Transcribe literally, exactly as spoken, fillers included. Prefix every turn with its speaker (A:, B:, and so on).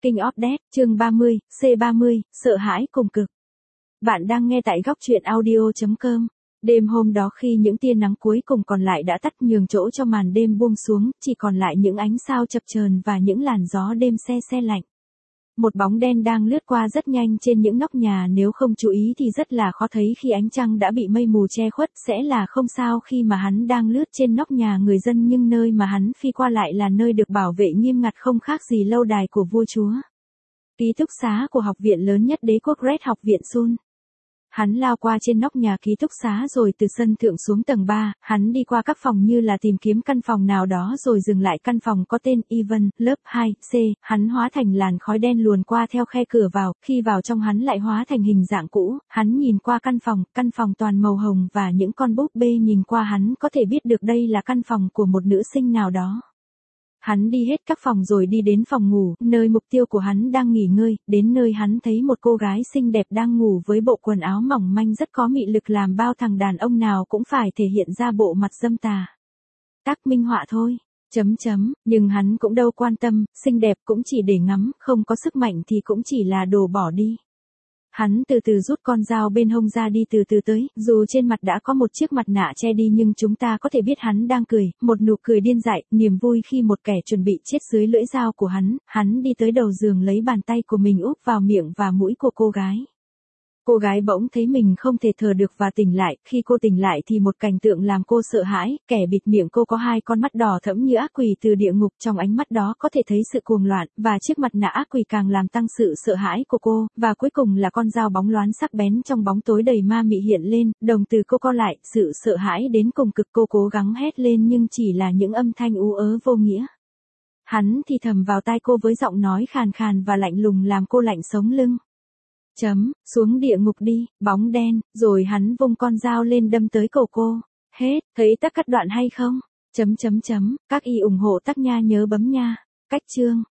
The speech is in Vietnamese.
A: King of Death, chương ba mươi, C ba mươi, sợ hãi cùng cực. Bạn đang nghe tại góc truyện audio chấm com. Đêm hôm đó khi những tia nắng cuối cùng còn lại đã tắt nhường chỗ cho màn đêm buông xuống, chỉ còn lại những ánh sao chập chờn và những làn gió đêm se se lạnh. Một bóng đen đang lướt qua rất nhanh trên những nóc nhà, nếu không chú ý thì rất là khó thấy khi ánh trăng đã bị mây mù che khuất, sẽ là không sao khi mà hắn đang lướt trên nóc nhà người dân, nhưng nơi mà hắn phi qua lại là nơi được bảo vệ nghiêm ngặt không khác gì lâu đài của vua chúa. Ký túc xá của học viện lớn nhất đế quốc Red, học viện Sun. Hắn lao qua trên nóc nhà ký túc xá rồi từ sân thượng xuống tầng ba, hắn đi qua các phòng như là tìm kiếm căn phòng nào đó rồi dừng lại căn phòng có tên Evan, lớp hai C, hắn hóa thành làn khói đen luồn qua theo khe cửa vào, khi vào trong hắn lại hóa thành hình dạng cũ, hắn nhìn qua căn phòng, căn phòng toàn màu hồng và những con búp bê, nhìn qua hắn có thể biết được đây là căn phòng của một nữ sinh nào đó. Hắn đi hết các phòng rồi đi đến phòng ngủ, nơi mục tiêu của hắn đang nghỉ ngơi, đến nơi hắn thấy một cô gái xinh đẹp đang ngủ với bộ quần áo mỏng manh rất có mị lực làm bao thằng đàn ông nào cũng phải thể hiện ra bộ mặt dâm tà. Tác minh họa thôi, chấm chấm, nhưng hắn cũng đâu quan tâm, xinh đẹp cũng chỉ để ngắm, không có sức mạnh thì cũng chỉ là đồ bỏ đi. Hắn từ từ rút con dao bên hông ra đi từ từ tới, dù trên mặt đã có một chiếc mặt nạ che đi nhưng chúng ta có thể biết hắn đang cười, một nụ cười điên dại, niềm vui khi một kẻ chuẩn bị chết dưới lưỡi dao của hắn, hắn đi tới đầu giường lấy bàn tay của mình úp vào miệng và mũi của cô gái. Cô gái bỗng thấy mình không thể thở được và tỉnh lại, khi cô tỉnh lại thì một cảnh tượng làm cô sợ hãi, kẻ bịt miệng cô có hai con mắt đỏ thẫm như ác quỷ từ địa ngục, trong ánh mắt đó có thể thấy sự cuồng loạn, và chiếc mặt nạ ác quỷ càng làm tăng sự sợ hãi của cô, và cuối cùng là con dao bóng loáng sắc bén trong bóng tối đầy ma mị hiện lên, đồng từ cô co lại, sự sợ hãi đến cùng cực, cô cố gắng hét lên nhưng chỉ là những âm thanh ú ớ vô nghĩa. Hắn thì thầm vào tai cô với giọng nói khàn khàn và lạnh lùng làm cô lạnh sống lưng. Chấm, xuống địa ngục đi, bóng đen, rồi hắn vung con dao lên đâm tới cổ cô. Hết, thấy tắc cắt đoạn hay không? Chấm chấm chấm, các y ủng hộ tắc nha nhớ bấm nha. Cách chương.